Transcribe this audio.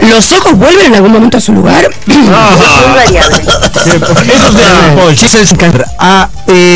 ¿Los ojos vuelven en algún momento a su lugar? Es muy variable. Eso es de